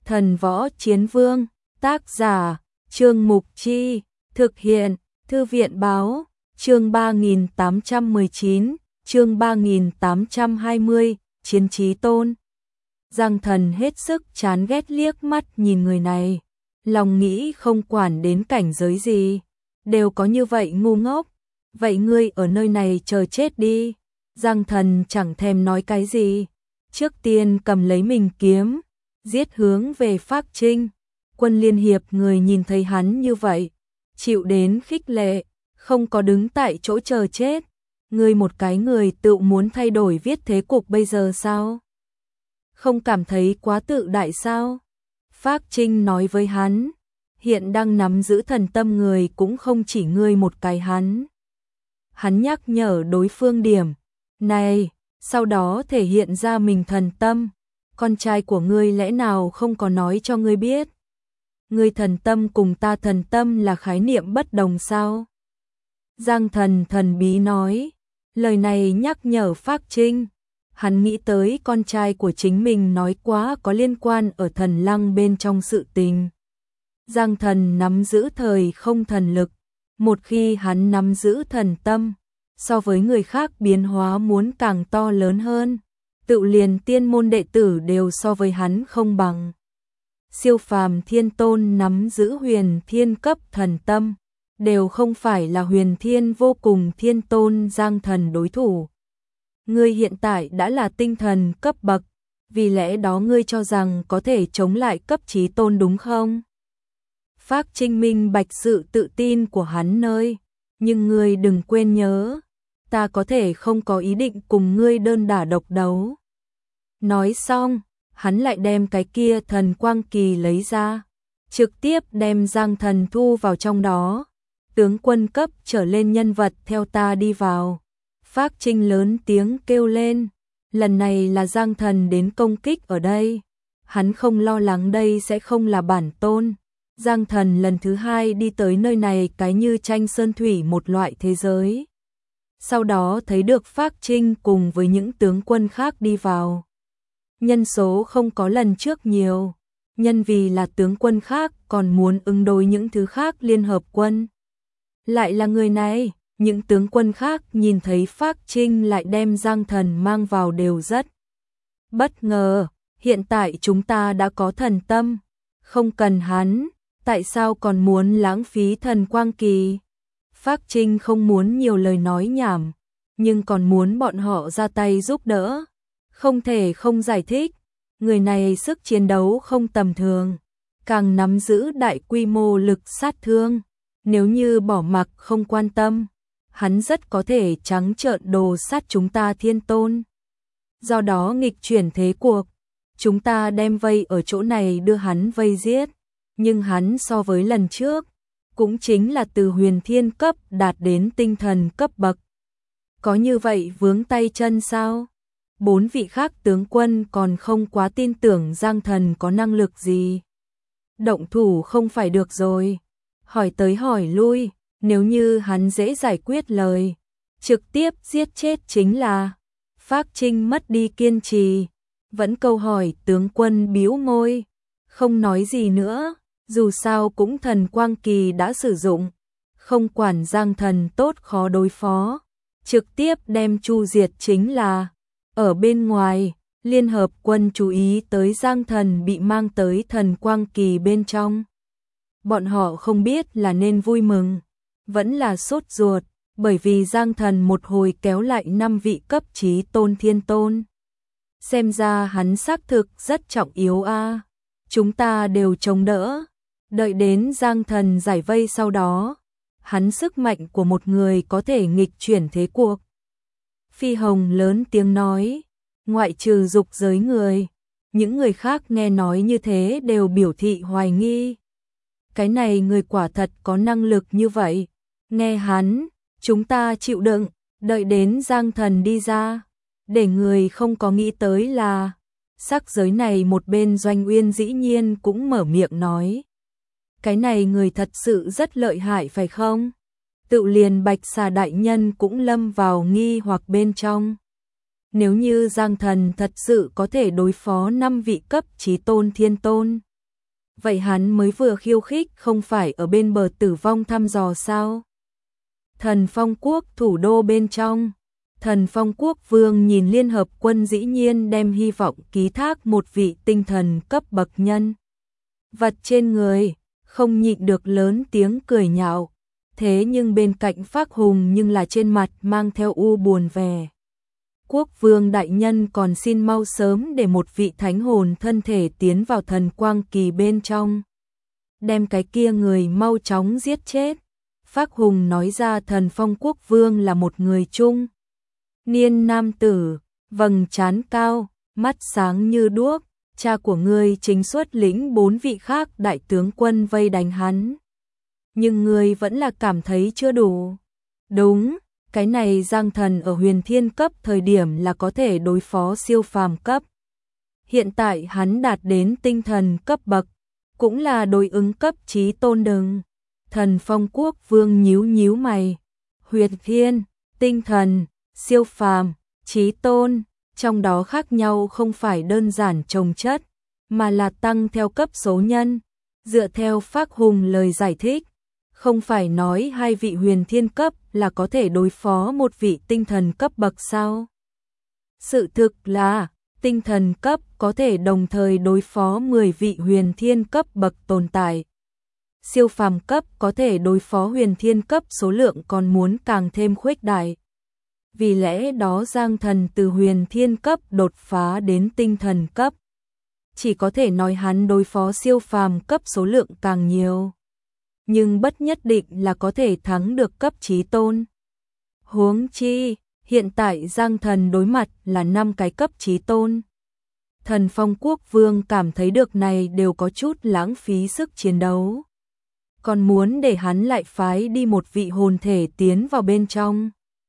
Thần Võ Chiến Vương, tác giả, Trương Mục Chi, thực hiện, Thư viện Báo, chương 3819, chương 3820, Chiến Chí Tôn. Giang Thần hết sức chán ghét liếc mắt nhìn người này, lòng nghĩ không quản đến cảnh giới gì, đều có như vậy ngu ngốc, vậy ngươi ở nơi này chờ chết đi. Giang Thần chẳng thèm nói cái gì, trước tiên cầm lấy mình kiếm, giết hướng về Phác Trinh. Quân liên hiệp người nhìn thấy hắn như vậy, chịu đến khích lệ, không có đứng tại chỗ chờ chết. Ngươi một cái người tự muốn thay đổi viết thế cục bây giờ sao? Không cảm thấy quá tự đại sao? Phác Trinh nói với hắn, hiện đang nắm giữ thần tâm người cũng không chỉ ngươi một cái hắn. Hắn nhắc nhở đối phương điểm này, sau đó thể hiện ra mình thần tâm. Con trai của ngươi lẽ nào không có nói cho ngươi biết? Ngươi thần tâm cùng ta thần tâm là khái niệm bất đồng sao? Giang Thần thần bí nói, lời này nhắc nhở Phác Trinh. Hắn nghĩ tới con trai của chính mình nói quá có liên quan ở thần lăng bên trong sự tình. Giang Thần nắm giữ thời không thần lực, một khi hắn nắm giữ thần tâm, so với người khác biến hóa muốn càng to lớn hơn, tự liền tiên môn đệ tử đều so với hắn không bằng. Siêu phàm thiên tôn nắm giữ huyền thiên cấp thần tâm, đều không phải là huyền thiên vô cùng thiên tôn Giang Thần đối thủ. Ngươi hiện tại đã là tinh thần cấp bậc, vì lẽ đó ngươi cho rằng có thể chống lại cấp chí tôn đúng không? Phác Trinh minh bạch sự tự tin của hắn nơi, nhưng ngươi đừng quên nhớ, ta có thể không có ý định cùng ngươi đơn đả độc đấu. Nói xong, hắn lại đem cái kia thần quang kỳ lấy ra, trực tiếp đem Giang Thần thu vào trong đó. Tướng quân cấp trở lên nhân vật theo ta đi vào. Phác Trinh lớn tiếng kêu lên, lần này là Giang Thần đến công kích ở đây. Hắn không lo lắng đây sẽ không là bản tôn. Giang Thần lần thứ hai đi tới nơi này cái như tranh sơn thủy một loại thế giới. Sau đó thấy được Phác Trinh cùng với những tướng quân khác đi vào. Nhân số không có lần trước nhiều, nhân vì là tướng quân khác còn muốn ứng đối những thứ khác liên hợp quân. Lại là người này, những tướng quân khác nhìn thấy Phác Trinh lại đem Giang Thần mang vào đều rất bất ngờ. Hiện tại chúng ta đã có thần tâm, không cần hắn, tại sao còn muốn lãng phí thần quang kỳ? Phác Trinh không muốn nhiều lời nói nhảm, nhưng còn muốn bọn họ ra tay giúp đỡ. Không thể không giải thích, người này sức chiến đấu không tầm thường, càng nắm giữ đại quy mô lực sát thương. Nếu như bỏ mặc không quan tâm, hắn rất có thể trắng trợn đồ sát chúng ta thiên tôn. Do đó nghịch chuyển thế cuộc, chúng ta đem vây ở chỗ này đưa hắn vây giết. Nhưng hắn so với lần trước, cũng chính là từ huyền thiên cấp đạt đến tinh thần cấp bậc. Có như vậy vướng tay chân sao? 4 vị khác tướng quân còn không quá tin tưởng Giang Thần có năng lực gì. Động thủ không phải được rồi. Hỏi tới hỏi lui, nếu như hắn dễ giải quyết lời, trực tiếp giết chết chính là. Phác Trinh mất đi kiên trì, vẫn câu hỏi tướng quân bĩu môi, không nói gì nữa, dù sao cũng thần quang kỳ đã sử dụng, không quản Giang Thần tốt khó đối phó, trực tiếp đem chu diệt chính là. Ở bên ngoài, liên hợp quân chú ý tới Giang Thần bị mang tới thần quang kỳ bên trong. Bọn họ không biết là nên vui mừng, vẫn là sốt ruột, bởi vì Giang Thần một hồi kéo lại 5 vị cấp chí tôn thiên tôn. Xem ra hắn xác thực rất trọng yếu a. Chúng ta đều chống đỡ, đợi đến Giang Thần giải vây sau đó, hắn sức mạnh của một người có thể nghịch chuyển thế cuộc. Phi Hồng lớn tiếng nói, ngoại trừ dục giới người, những người khác nghe nói như thế đều biểu thị hoài nghi. Cái này người quả thật có năng lực như vậy, nghe hắn, chúng ta chịu đựng, đợi đến Giang Thần đi ra. Để người không có nghĩ tới là, sắc giới này một bên Doanh Uyên dĩ nhiên cũng mở miệng nói. Cái này người thật sự rất lợi hại phải không? Tự liền Bạch Xà đại nhân cũng lâm vào nghi hoặc bên trong. Nếu như Giang Thần thật sự có thể đối phó 5 vị cấp chí tôn thiên tôn, Vậy hắn mới vừa khiêu khích không phải ở bên bờ tử vong thăm dò sao? Thần Phong Quốc thủ đô bên trong. Thần Phong Quốc vương nhìn Liên Hợp Quân dĩ nhiên đem hy vọng ký thác một vị tinh thần cấp bậc nhân vật trên người, không nhịn được lớn tiếng cười nhạo. Thế nhưng bên cạnh Phác Hùng nhưng là trên mặt mang theo u buồn vẻ. Quốc vương đại nhân còn xin mau sớm để một vị thánh hồn thân thể tiến vào thần quang kỳ bên trong. Đem cái kia người mau chóng giết chết. Phác Hùng nói ra Thần Phong Quốc vương là một người trung niên nam tử, vầng trán cao, mắt sáng như đuốc. Cha của ngươi chính xuất lĩnh 4 vị khác đại tướng quân vây đánh hắn. Nhưng ngươi vẫn là cảm thấy chưa đủ. Đúng, cái này Giang Thần ở huyền thiên cấp thời điểm là có thể đối phó siêu phàm cấp. Hiện tại hắn đạt đến tinh thần cấp bậc, cũng là đối ứng cấp chí tôn đừng. Thần Phong Quốc vương nhíu nhíu mày. Huyền thiên, tinh thần, siêu phàm, chí tôn, trong đó khác nhau không phải đơn giản chồng chất, mà là tăng theo cấp số nhân. Dựa theo Phác Hùng lời giải thích, không phải nói hai vị huyền thiên cấp là có thể đối phó một vị tinh thần cấp bậc sao? Sự thực là, tinh thần cấp có thể đồng thời đối phó 10 vị huyền thiên cấp bậc tồn tại. Siêu phàm cấp có thể đối phó huyền thiên cấp số lượng còn muốn càng thêm khuếch đại. Vì lẽ đó Giang Thần từ huyền thiên cấp đột phá đến tinh thần cấp. Chỉ có thể nói hắn đối phó siêu phàm cấp số lượng càng nhiều. Nhưng bất nhất định là có thể thắng được cấp chí tôn. Huống chi, hiện tại Giang Thần đối mặt là 5 cái cấp chí tôn. Thần Phong Quốc vương cảm thấy được này đều có chút lãng phí sức chiến đấu. Còn muốn để hắn lại phái đi một vị hồn thể tiến vào bên trong.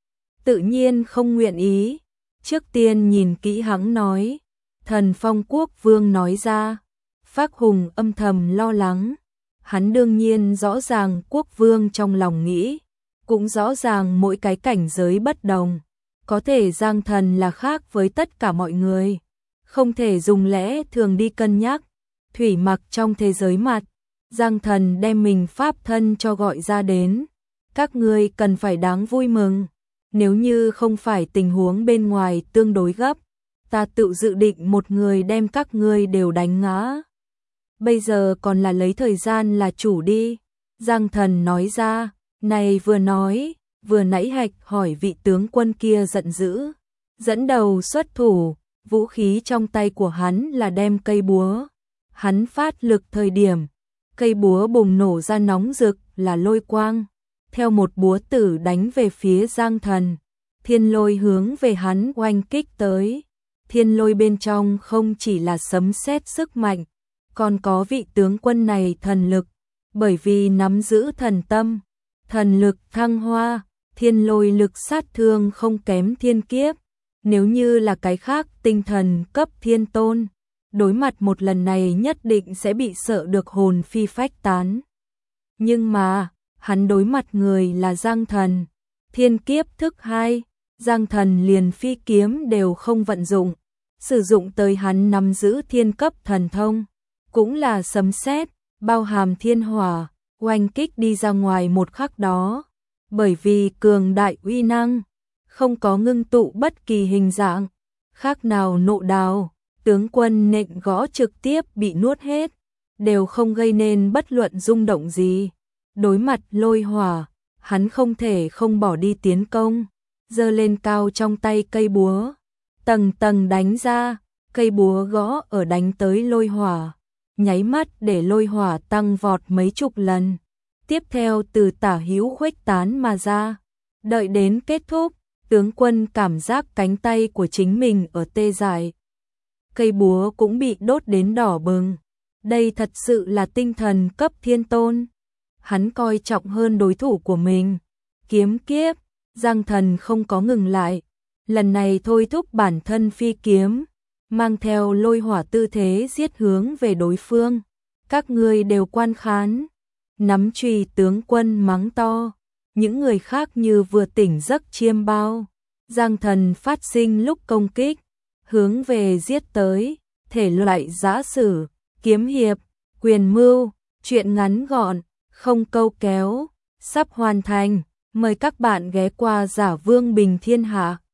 Tự nhiên không nguyện ý. Trước tiên nhìn kỹ hắn nói. Thần Phong Quốc vương nói ra. Phác Hùng âm thầm lo lắng. Hắn đương nhiên rõ ràng quốc vương trong lòng nghĩ. Cũng rõ ràng mỗi cái cảnh giới bất đồng. Có thể Giang Thần là khác với tất cả mọi người. Không thể dùng lẽ thường đi cân nhắc. Thủy mặc trong thế giới mặt. Giang Thần đem mình pháp thân cho gọi ra đến. Các ngươi cần phải đáng vui mừng. Nếu như không phải tình huống bên ngoài tương đối gấp, ta tự dự định một người đem các ngươi đều đánh ngã. Bây giờ còn là lấy thời gian là chủ đi. Giang Thần nói ra, này vừa nói, vừa nãy Hạch hỏi vị tướng quân kia giận dữ. Dẫn đầu xuất thủ, vũ khí trong tay của hắn là đem cây búa. Hắn phát lực thời điểm, cây búa bùng nổ ra nóng rực là lôi quang. Theo một búa tử đánh về phía Giang Thần, thiên lôi hướng về hắn oanh kích tới. Thiên lôi bên trong không chỉ là sấm sét sức mạnh, còn có vị tướng quân này thần lực, bởi vì nắm giữ thần tâm, thần lực thăng hoa, thiên lôi lực sát thương không kém thiên kiếp. Nếu như là cái khác tinh thần cấp thiên tôn, đối mặt một lần này nhất định sẽ bị sợ được hồn phi phách tán. Nhưng mà, hắn đối mặt người là Giang Thần, thiên kiếp thức 2, Giang Thần liền phi kiếm đều không vận dụng, sử dụng tới hắn nắm giữ thiên cấp thần thông, cũng là sấm sét, bao hàm thiên hỏa, oanh kích đi ra ngoài một khắc đó, bởi vì cường đại uy năng, không có ngưng tụ bất kỳ hình dạng, khác nào nộ đào, tướng quân nện gõ trực tiếp bị nuốt hết, đều không gây nên bất luận rung động gì. Đối mặt lôi hỏa, hắn không thể không bỏ đi tiến công, giơ lên cao trong tay cây búa, tầng tầng đánh ra, cây búa gõ ở đánh tới lôi hỏa, nháy mắt để lôi hỏa tăng vọt mấy chục lần, tiếp theo từ tả hữu khuếch tán mà ra, đợi đến kết thúc, tướng quân cảm giác cánh tay của chính mình ở tê dại. Cây búa cũng bị đốt đến đỏ bừng, đây thật sự là tinh thần cấp thiên tôn. Hắn coi trọng hơn đối thủ của mình. Kiếm kiếp, Giang Thần không có ngừng lại. Lần này thôi thúc bản thân phi kiếm, mang theo lôi hỏa tư thế giết hướng về đối phương. Các ngươi đều quan khán. Nắm chùy tướng quân mắng to. Những người khác như vừa tỉnh giấc chiêm bao. Giang Thần phát sinh lúc công kích, hướng về giết tới. Thể loại giã sử, kiếm hiệp, Quyền mưu, chuyện ngắn gọn, không câu kéo, sắp hoàn thành. Mời các bạn ghé qua Giả Vương Bình Thiên Hạ.